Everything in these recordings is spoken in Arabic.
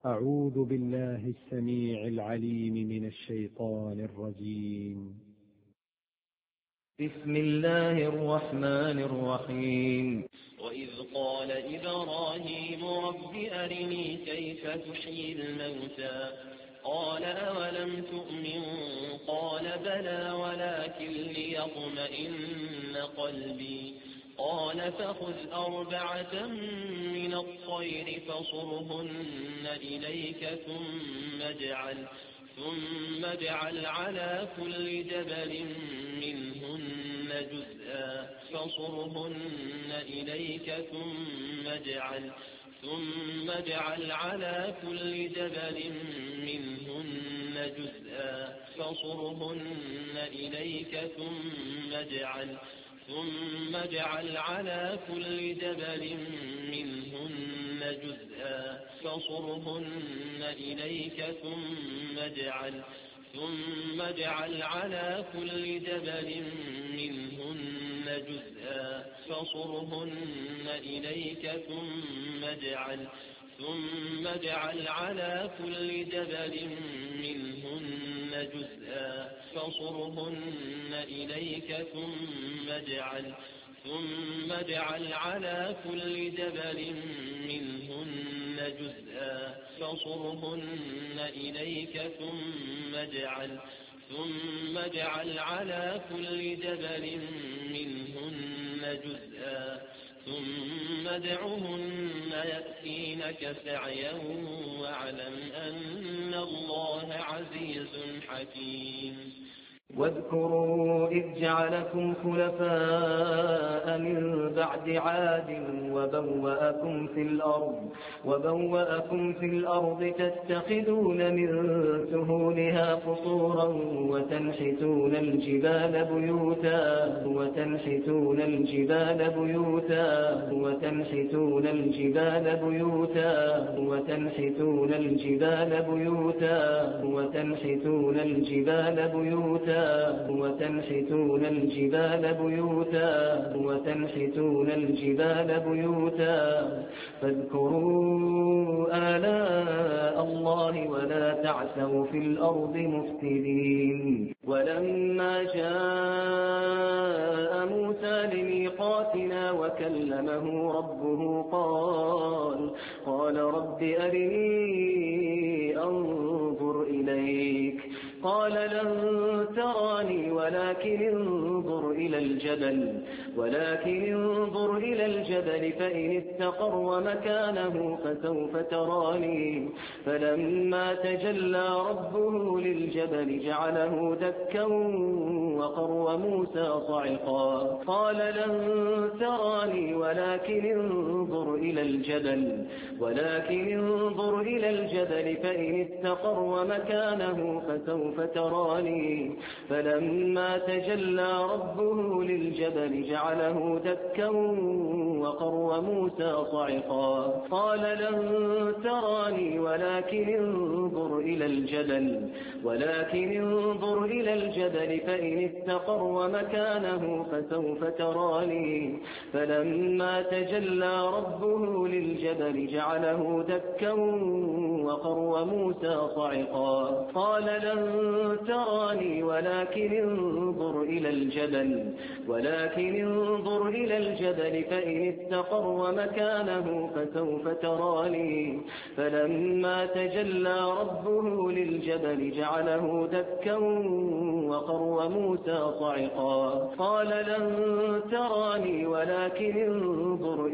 أعوذ بالله السميع العليم من الشيطان الرجيم. بسم الله الرحمن الرحيم. وإذ قال إبراهيم رب أرني كيف تحيي الموتى قال أولم تؤمن قال بلى ولكن ليطمئن قلبي قال فخذ 4 من الطير فصرهن إليك ثم اجعل على كل جبل منهن جزءا فصرهن إليك ثم اجعل على كل جبل منهن جزءا فصرهن إليك ثم اجعل على كل جبل منهن جزءا فصرهن إليك ثم اجعل على كل جبل منهن جزءا فصرهن إليك ثم اجعل على كل جبل منهن جزءا فصرهن إليك ثم اجعل على كل جبل منهن جزءا فصرهن إليك ثم اجعل على كل جبل منهن جزءا ثم ادعهن يأتينك سعيا واعلم أن الله عزيز حكيم. واذكروا إذ جعلكم خلفاء من بعد عاد وبوأكم في الأرض تتخذون من سهولها قصورا وتنحتون الجبال بيوتا فاذكروا آلاء الله ولا تعثوا في الأرض مفسدين. ولما جاء موسى لميقاتنا وكلمه ربه قال رب أرني أنظر إليك قال لن تراني ولكن انظر إلى الجبل فإن استقر مكانه فسوف تراني فلما تجلى ربه للجبل جعله دكا وقر موسى صعقا قال لن تراني ولكن انظر إلى الجبل فإن استقر مكانه فسوف تراني فلما تجلى ربه للجبل جعله دكا وقر موسى صعقا قال لن تراني ولكن انظر إلى الجبل فإن استقر مكانه فسوف تراني فلما تجلى ربه للجبل جعله دكا وقر موسى صعقا قال لن تراني ولكن انظر إلى الجبل فإن استقر مكانه فسوف تراني فلما تجلى ربه للجبل جعله دكا وقر موسى صعقا قال لن تراني ولكن انظر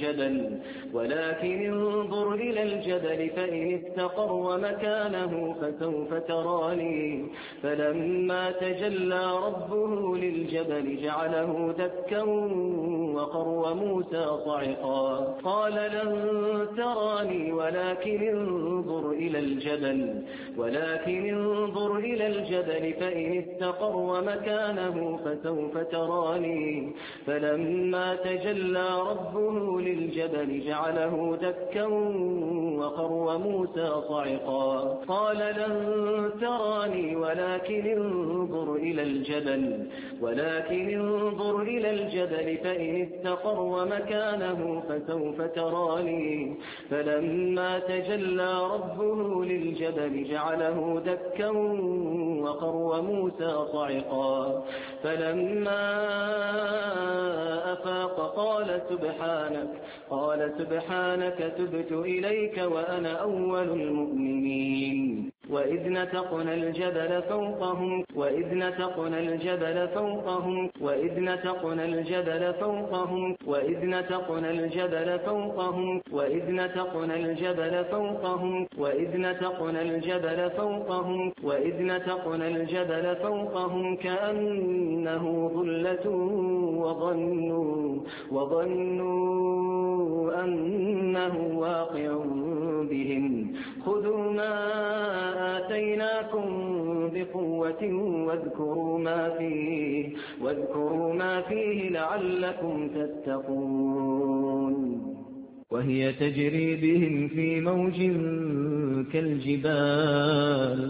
إلى الجبل فإن استقر مكانه فسوف تراني فلما تجلى ربه للجبل جعله دكا وقر موسى صعقا قال لن تراني ولكن انظر إلى الجبل ولكن انظر إلى الجبل فإن استقر مكانه فسوف تراني فلما تجلى ربه للجبل جعله دكا وخر موسى صعقا قال لن تراني ولكن انظر إلى الجبل فإن استقر مكانه فسوف تراني فلما تجلى ربه للجبل جعله دكا وخر موسى صعقا فلما أفاق قال سبحانك تبت إليك وأنا أول المؤمنين وإذ نتقنا الجبل فوقهم كأنه ظلة وظنوا أنه واقع بهم خذوا ما آتيناكم بقوة واذكروا ما فيه لعلكم تتقون وهي تجري بهم في موج كالجبال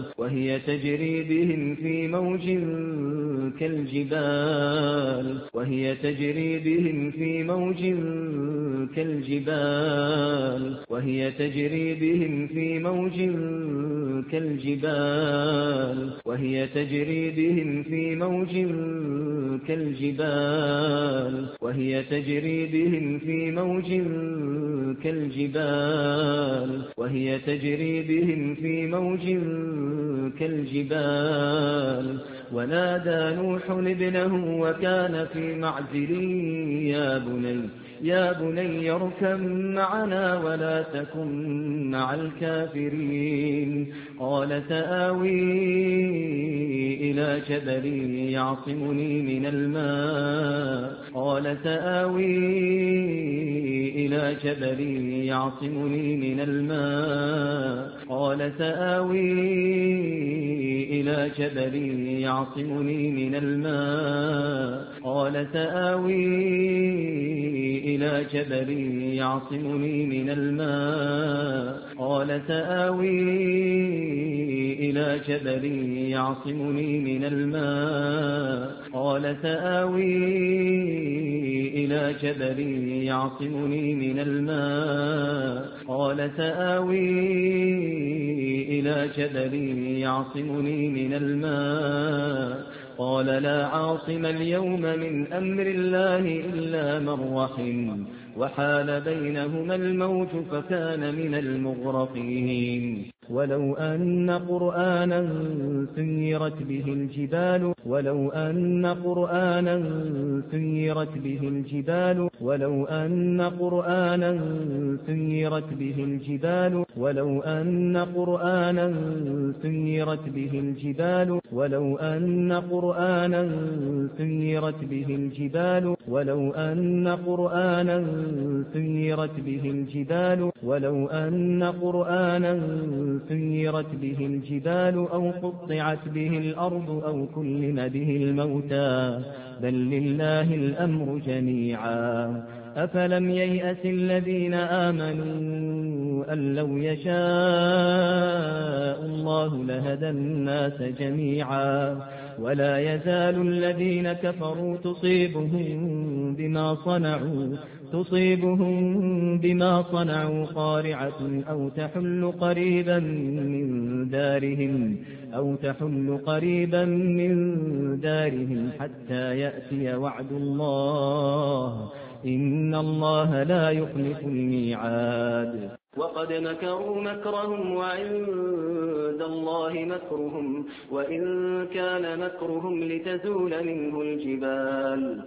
ونادى نوح ابنه وكان في معزل يا بني اركب معنا ولا تكن مع الكافرين قال سآوي إلى جبل يعصمني من الماء قال لا عاصم اليوم من أمر الله إلا من رحم وحال بينهما الموج فكان من المغرقين ولو أن قرآنا سيرت به الجبال أو قطعت به الأرض أو كلم به الموتى بل لله الأمر جميعا أفلم ييأس الذين آمنوا أن لو يشاء الله لهدى الناس جميعا ولا يزال الذين كفروا تصيبهم بما صنعوا قارعة أو تحل قريبا من دارهم حتى يأتي وعد الله إن الله لا يخلف الميعاد وقد مكروا مكرهم وعند الله مكرهم وإن كان مكرهم لتزول منه الجبال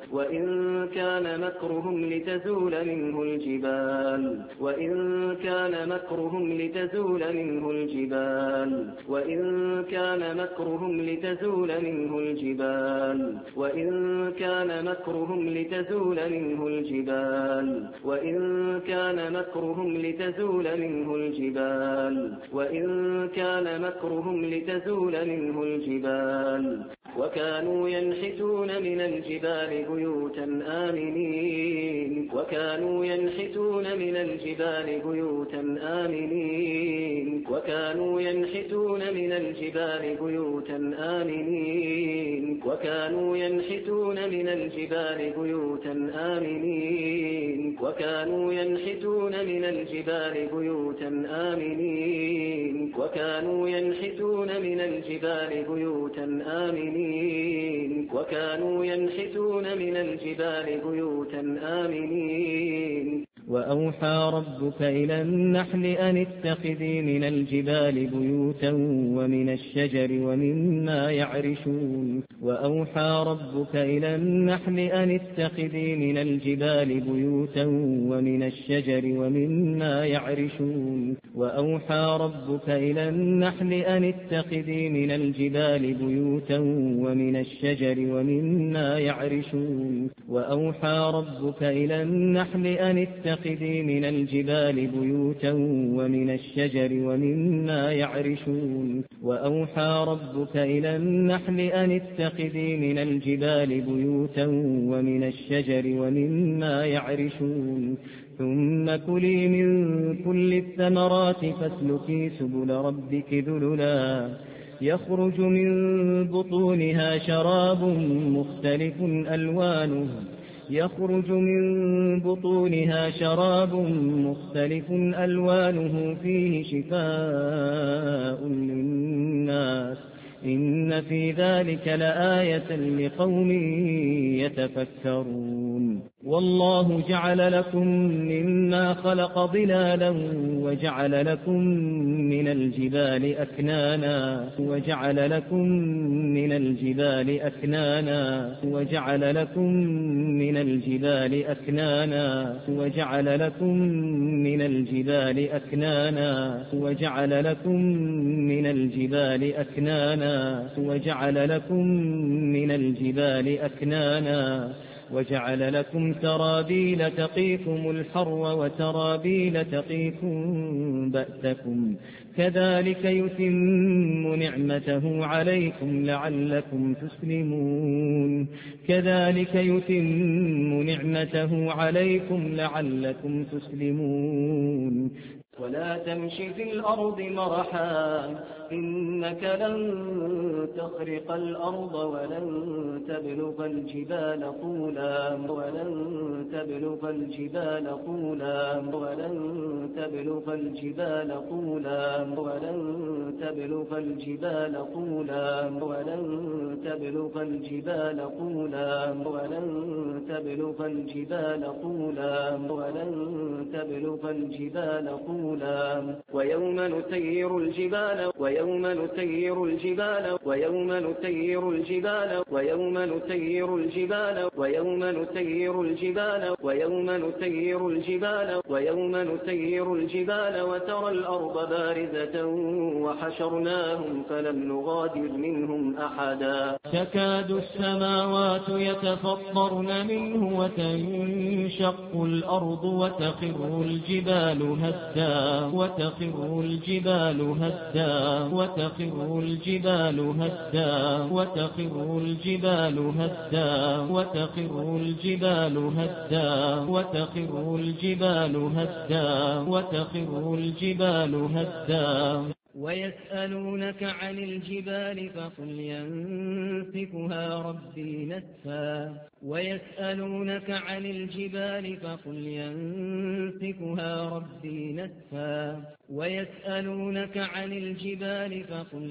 وإن كان مكرهم لتزول لتزول منه الجبال وإن كان مكرهم لتزول منه الجبال وكانوا ينحتون من الجبال بيوتا آمنين وكانوا ينحتون من الجبال بيوتا آمنين وكانوا ينحتون من الجبال بيوتا آمنين وكانوا ينحتون من الجبال بيوتا آمنين وكانوا ينحتون من الجبال بيوتا آمنين وكانوا ينحتون من الجبال بيوتا آمنين وكانوا ينحتون من الجبال بيوتا آمنين وأوحى ربك إلى النحل أن اتخذي من الجبال بيوتا ومن الشجر ومما يعرشون وأوحى ربك إلى النحل أن اتخذي من الجبال بيوتا ومن الشجر ومما يعرشون وأوحى ربك إلى النحل أن اتخذي من الجبال بيوتا ومن الشجر ومما يعرشون وأوحى ربك إلى النحل أن اتخذي من الجبال بيوتا ومن الشجر ومما يعرشون وأوحى ربك إلى النحل أن اتخذي من الجبال بيوتا ومن الشجر ومما يعرشون ثم كلي من كل الثمرات فاسلكي سبل ربك ذللا يخرج من بطونها شراب مختلف ألوانه يخرج من بطونها شراب مختلف ألوانه فيه شفاء للناس إن في ذلك لآية لقوم يتفكرون والله جعل لكم مما خلق ظلالا وجعل لكم من الجبال أكنانا وجعل لكم من الجبال أكنانا وجعل لكم من الجبال أكنانا وجعل لكم من الجبال أكنانا وجعل لكم من الجبال أكنانا وجعل لكم من الجبال أكنانا وجعل لكم سرابيل تقيكم الحر وسرابيل تقيكم بأسكم كذلك يتم نعمته عليكم لعلكم تسلمون كذلك يتم نعمته عليكم لعلكم تسلمون ولا تمش في الأرض مرحا إنك لن تخرق الأرض ولن تبلغ الجبال طولا ولن تبلغ الجبال طولا ولن تبلغ الجبال طولا ولن تبلغ الجبال طولا ولن تبلغ الجبال طولا ولن تبلغ الجبال طولا ولن تبلغ الجبال طولا ويوم نسير الجبال ويوم نسير الجبال ويوم نسير الجبال ويوم نسير الجبال ويوم نسير الجبال ويوم نسير الجبال ويوم نسير الجبال وترى الأرض بارزة وحشرناهم فلم نغادر منهم أحدا تكاد السماوات يتفطرن منه وتنشق الأرض وتخر الجبال هدا وتخر الجبال هدا وتخر الجبال هدا وتخر الجبال هدا وتخر الجبال هدا وتخر الجبال هدا وتخر الجبال هدا ويسألونك عن الجبال فقل ينسفها ربي نسفا ويسألونك عن الجبال فقل ينسفها ربي نسفا ويسألونك عن الجبال فقل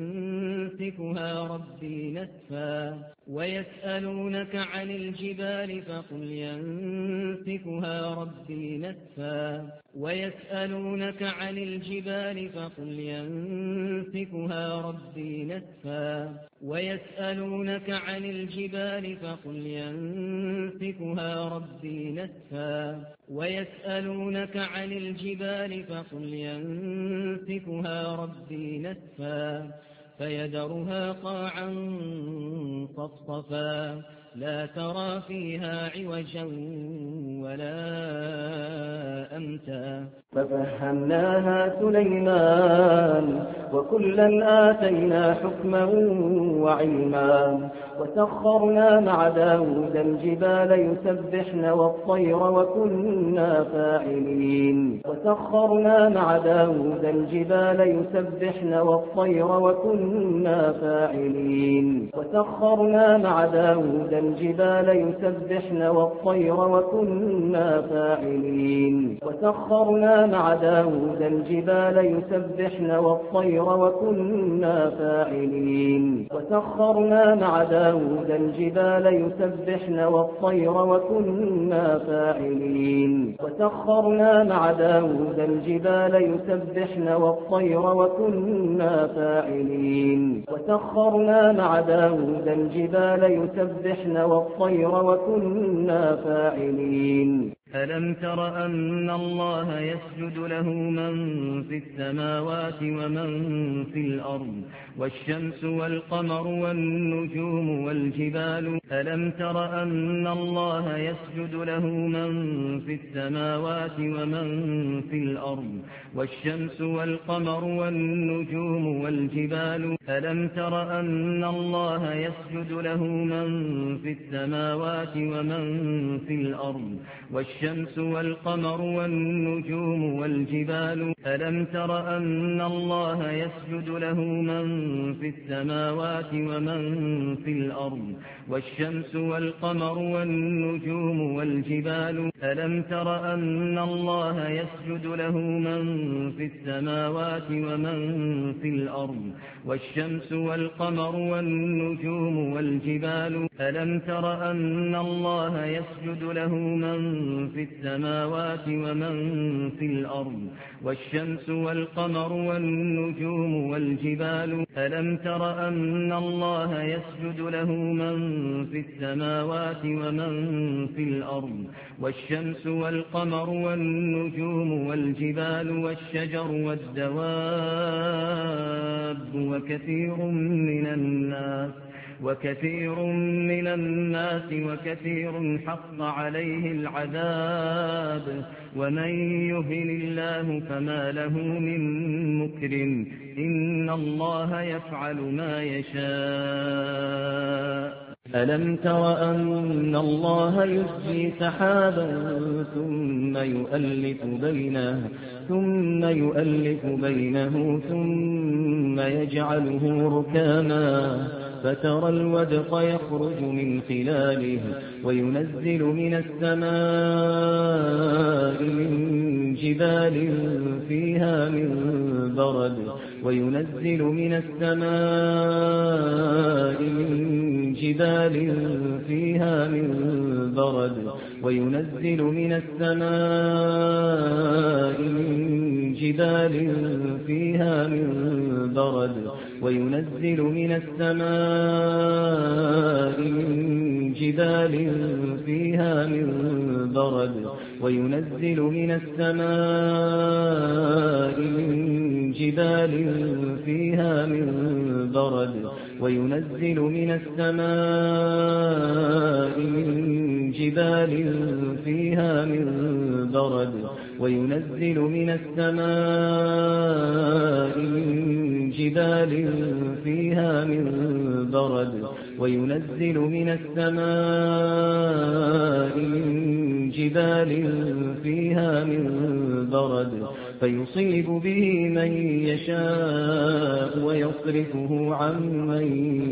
ينسفها ربي نسفا ويسألونك عن الجبال فقل ينسفها ربي نسفا ويسألونك عن الجبال فقل ينسفها ربي نسفا ويسألونك عن الجبال فقل ينسفها ربي نسفا ويسألونك عن الجبال فقل ينسفها ربي نسفا فيذرها قاعا صفصفا لا ترى فيها عوجا ولا أمتا ففهمناها سليمان وكلا آتينا حكما وعلما وسخرنا مع داود الجبال يسبحن والطير وكنا فاعلين وسخرنا مع داود الجبال يسبحن والطير وكنا فاعلين وسخرنا مع داود الجبال يسبحن والطير وكنا فاعلين وسخرنا مع داود الجبال يسبحن والطير وكنا فاعلين وسخرنا مع داود الجبال يسبحن والطير وكنا فاعلين وسخرنا مع داود الجبال يسبحن والطير وكنا فاعلين وسخرنا مع داود الجبال يسبحن والطير وكنا فاعلين ألم تر أن الله يسجد له من في السماوات ومن في الأرض والشمس والقمر والنجوم والجبال ألم تر أن الله يسجد له من في السماوات ومن في الأرض والشمس والقمر والنجوم والجبال ألم تر أن الله يسجد له من في السماوات ومن في الأرض والشمس والقمر والنجوم والجبال ألم تر أن الله يسجد له من في السماوات ومن في الأرض والشمس والقمر والنجوم والجبال ألم تر أن الله يسجد له من في السماوات ومن في الأرض والشمس والقمر والنجوم والجبال ألم تر أن الله يسجد له من في السماوات ومن في الأرض والشمس والقمر والنجوم والجبال ألم تر أن الله يسجد له من في السماوات ومن في الأرض والشمس والقمر والنجوم والجبال والشجر والدواب وكثير من الناس وكثير حق عليه العذاب ومن يهن الله فما له من مكرم إن الله يفعل ما يشاء ألم تر أن الله يسجي سحابا ثم يؤلف بينه ثم يجعله ركاما فترى الودق يخرج من خلاله وينزل من السماء من جبال فيها من برد وينزل من السماء من جبال فيها من برد وينزل من السماء من جبال فيها من برد وينزل من السماء من جبال فيها من برد وينزل من السماء من جبال فيها من برد وينزل من السماء من جبال فيها من برد وينزل من السماء من جبال فيها من برد وينزل من السماء من جبال فيها من برد فيصيب به من يشاء ويصرفه عن من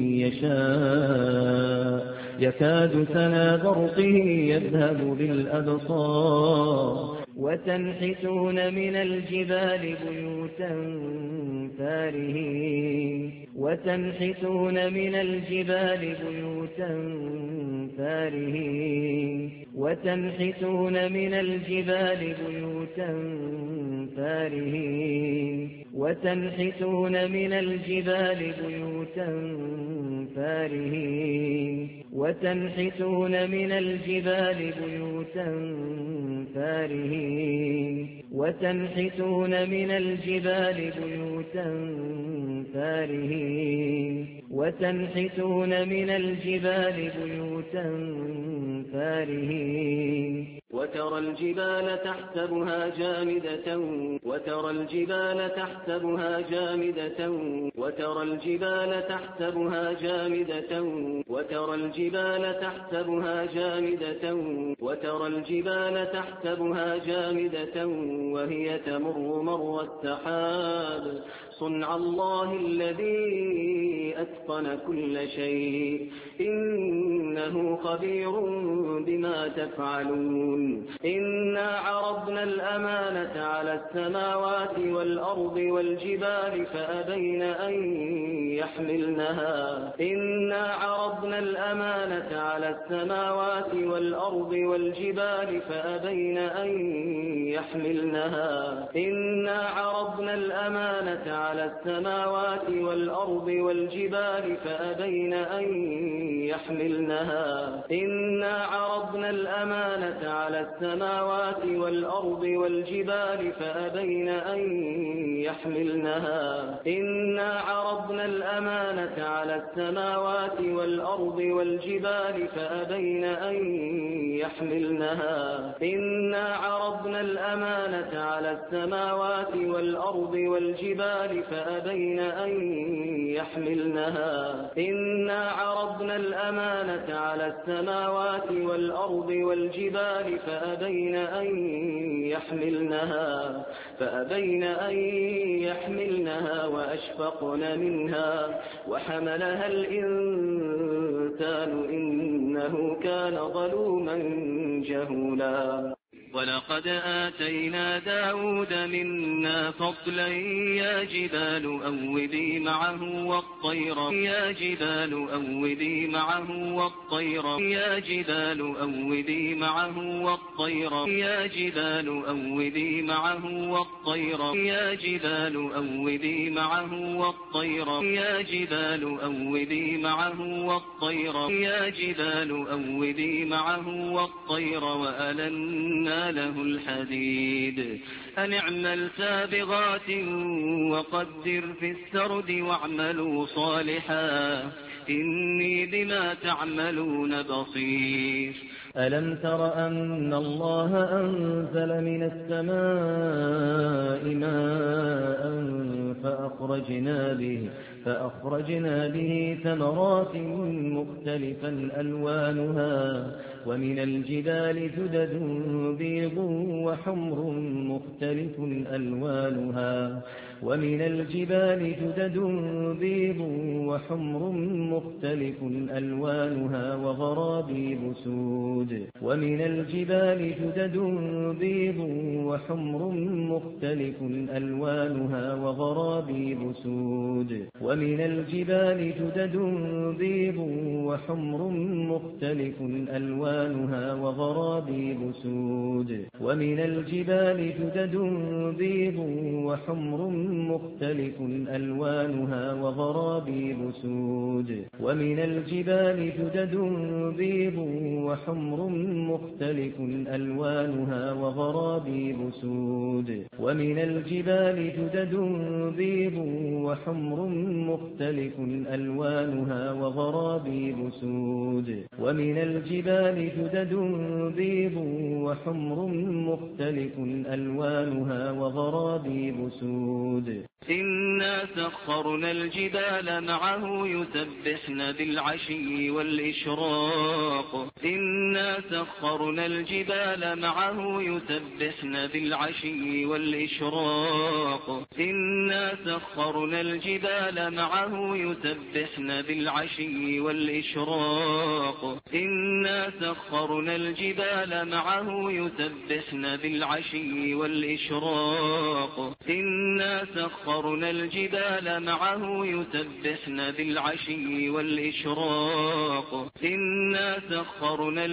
يشاء يكاد سنا برقه يذهب بالأبصار وتنحتون من الجبال بيوتا فارهين وتنحتون من الجبال بيوتا فارهين وتنحتون من الجبال بيوتا فارهين وتنحتون من الجبال بيوتا فارهين وتنحتون من الجبال بيوتا فارهين وتنحتون من الجبال بيوتا فارهين وتنحتون من الجبال بيوتا فارهين وترى الجبال تحسبها جامدة وترى الجبال تحسبها جامدة وترى الجبال تحسبها جامدة وترى الجبال تحسبها جامدة وترى الجبال تحسبها جامدة وهي تمر مر السحاب صنع الله الذي أتقن كل شيء إنه خبير بما تفعلون إنا عرضنا الأمانة على السماوات والأرض والجبال فأبين أن يحملنها إنا عرضنا الأمانة على السماوات والأرض والجبال فأبين أن يحملنها إنا عرضنا الأمانة على السماوات والأرض والجبال فأبين أن يحملنها إنا عرضنا الأمانة على السماوات والأرض والجبال فأبين أن يحملنها إنا عرضنا الأمانة على السماوات والأرض والجبال فأبين أن يحملنها إنا عرضنا الأمانة على السماوات والأرض والجبال فأبين أن يحملنها إنا عرضنا الأمانة على السماوات والأرض والجبال فأبين أن يحملنها وأشفقن منها وحملها الإنسان إنه كان ظلوما جهولا ولقد آتينا داود منا فضلا يا جبال أوبي معه والطير يا جبال أوبي معه والطير يا جبال أوبي معه والطير يا جبال أوبي معه والطير يا جبال أوبي معه والطير يا جبال أوبي معه والطير يا جبال أوبي معه والطير وألنا له الحديد أن اعمل سابغات وقدر في السرد واعملوا صالحا إني بما تعملون بصير ألم تر أن الله أنزل من السماء ماء فأخرجنا به ثمرات مختلفا ألوانها ومن الجبال جدد بيض وحمر مختلف ألوانها ومن الجبال جدد بيض وحمر مختلف ألوانها وغرابيب سود ومن الجبال جدد بيض وحمر مختلف ألوانها وغرابيب سود ومن الجبال جدد بيض وحمر مختلف ألوانها وغرابيب سود ومن الجبال جدد بيض وحمر مختلف ألوانها وغرابيب سود ومن الجبال جدد بيض وحمر مختلف ألوانها وغرابيب سود ومن الجبال جدد بيض وحمر مختلف ألوانها وغرابيب سود ومن الجبال جدد بيض وحمر مختلف ألوانها وغرابيب سود إنا سخرنا الجبال معه يسبحن بالعشي والإشراق إنا سخرنا الجبال معه يسبحن بالعشي والإشراق إنا سخرنا الجبال معه يسبحن بالعشي والإشراق إنا سخرنا الجبال معه يسبحن بالعشي والإشراق إنا سخرنا الجبال معه يسبحن بالعشي والإشراق إنا سخرنا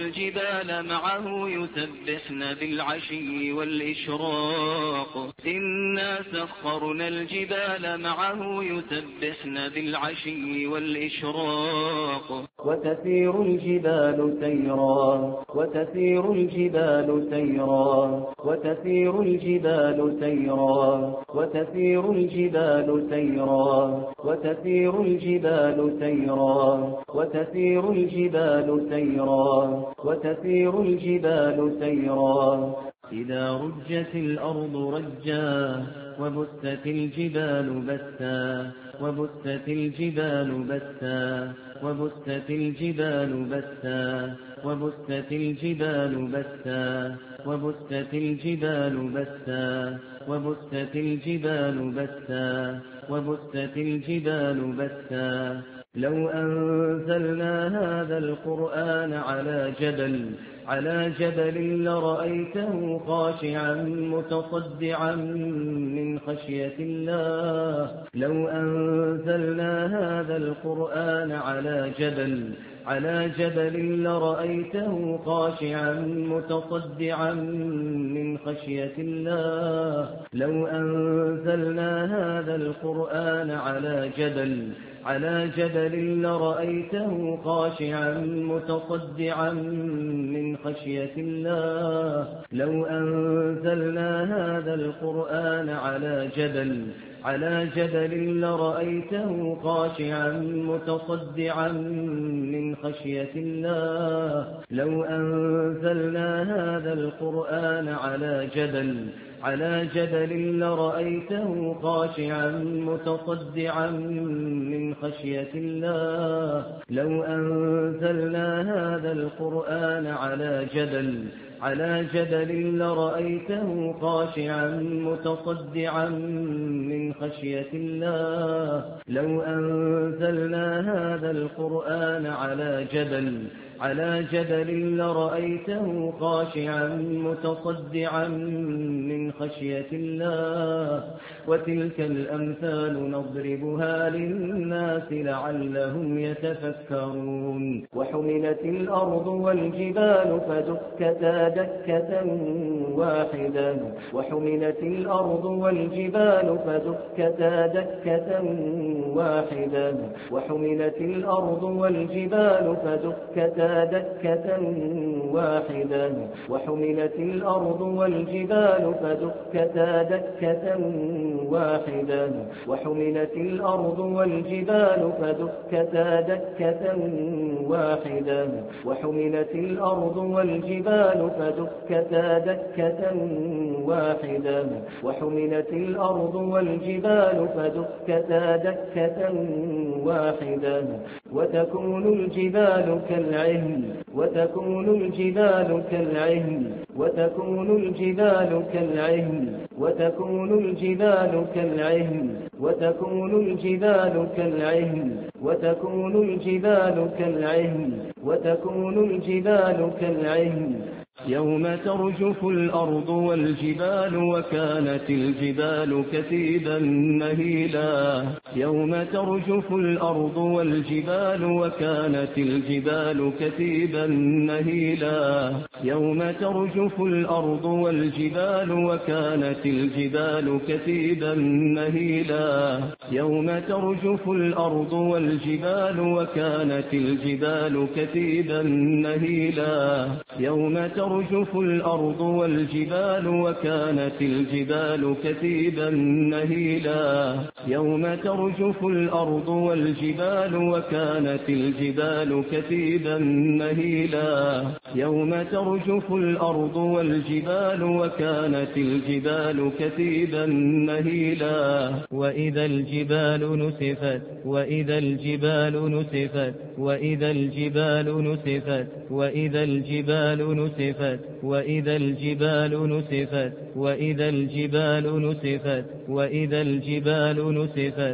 الجبال معه يسبحن بالعشي والإشراق إنا سخرنا الجبال معه يسبحن بالعشي والإشراق وتسير الجبال سيرا وتسير الجبال سيرا وتسير الجبال سيرا وتسير الجبال سيرا وتسير الجبال سيرا وتسير الجبال سيرا وتسير الجبال سيرا إذا رجت الأرض رجا وبست الجبال بسا وبست الجبال بسا وبست الجبال بسا وبست الجبال بسا وبست الجبال بسا وبست الجبال بسا وبست الجبال بسا لو أنزلنا هذا القرآن على جبل لرأيته خاشعا متصدعا من خشية الله لو أنزلنا هذا القرآن على جبل لرأيته خاشعا متصدعا من خشية الله لو أنزلنا هذا القرآن على جبل لرأيته خاشعا متصدعا من خشية الله لو أنزلنا هذا القرآن على جبل لرأيته خاشعا متصدعا من خشية الله لو أنزلنا هذا القرآن على جبل لرأيته خاشعا متصدعا من خشية الله لو أنزلنا هذا القرآن على جبل لرأيته خاشعا متصدعا من خشية الله لو أنزلنا هذا القرآن على جبل لرأيته خاشعا متصدعا من خشية الله وتلك الأمثال نضربها للناس لعلهم يتفكرون وحملت الأرض والجبال فدكتا دكة واحدة وحملت الأرض والجبال فدكتا دكة واحدة وحملت الأرض والجبال فدكتا دكة واحدة وحملت الأرض والجبال فدكتا دكة واحدة وحملت الأرض والجبال فدكتا دكة واحدة وحملت الأرض والجبال فدكتا دكة واحدة وحملت الأرض والجبال فدكتا دكة واحدة وتكون الجبال كالعهن وتكون الجبال كالعهن وتكون الجبال كالعهن وتكون الجبال كالعهن وتكون الجبال كالعهن وتكون الجبال كالعهن وتكون الجبال كالعهن يوم ترجف الأرض والجبال وكانت الجبال كثيبا مهيلا يوم ترجف الأرض والجبال وكانت الجبال كثيبا مهيلا يوم ترجف الأرض والجبال وكانت الجبال كثيبا مهيلا يوم ترجف الأرض والجبال وكانت الجبال كثيبا مهيلا يوم ترجف الأرض والجبال وكانت الجبال كثيبا مهيلا يوم ترجف الأرض والجبال وكانت الجبال كثيبا مهيلا يوم ترجف الأرض والجبال وكانت الجبال كثيبا مهيلا وإذا الجبال نسفت وإذا الجبال نسفت وإذا الجبال نسفت وإذا الجبال نسفت وإذا الجبال نسفت وإذا الجبال نسفت وإذا الجبال نسفت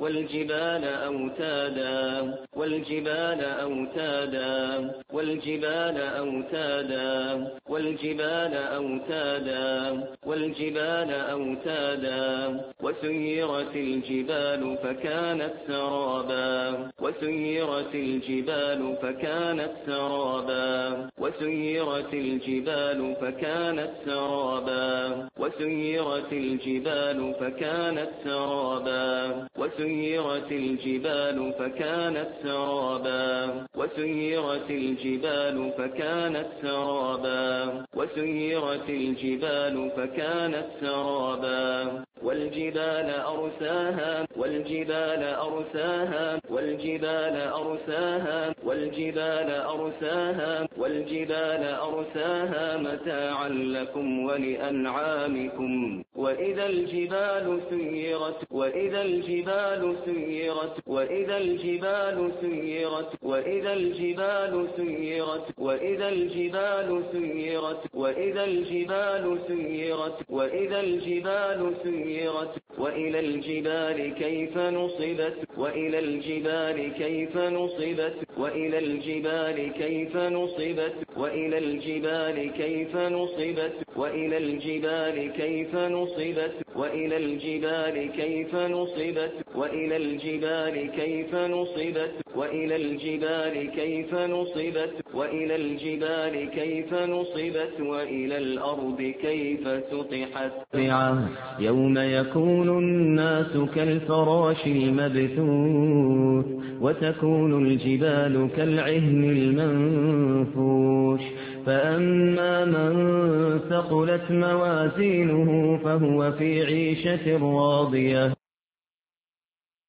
والجبال أوتادا والجبال أوتادا والجبال أوتادا والجبال أوتادا والجبال أوتادا وسيرت الجبال فكانت سرابا وسيرت الجبال فكانت سرابا وسيرت الجبال فكانت سرابا وسيرت الجبال فكانت سرابا وسيرت الجبال فكانت سرابا وسيرت الجبال فكانت سرابا وسيرت الجبال فكانت سرابا والجبال أرساها والجبال أرساها والجبال أرساها والجبال أرساها والجبال أرساها متاعا لكم ولأنعامكم وإذا الجبال سيرت وإذا الجبال سيرت وإذا الجبال سيرت وإذا الجبال سيرت وإذا الجبال سيرت وإذا الجبال سيرت وإذا الجبال سيرت وإلى الجبال كيف نصبت وإلى الجبال كيف نصبت وإلى الجبال كيف نصبت وإلى الجبال كيف نصبت وإلى الجبال كيف نصبت وإلى الجبال كيف نصبت وإلى الجبال كيف نصبت وإلى الجبال كيف نصبت وإلى الجبال كيف نصبت وإلى الأرض كيف سطحت يوم يكون الناس كالفراش المبثوث وتكون الجبال كالعهن المنفوش فأما من ثقلت موازينه فهو في عيشة راضية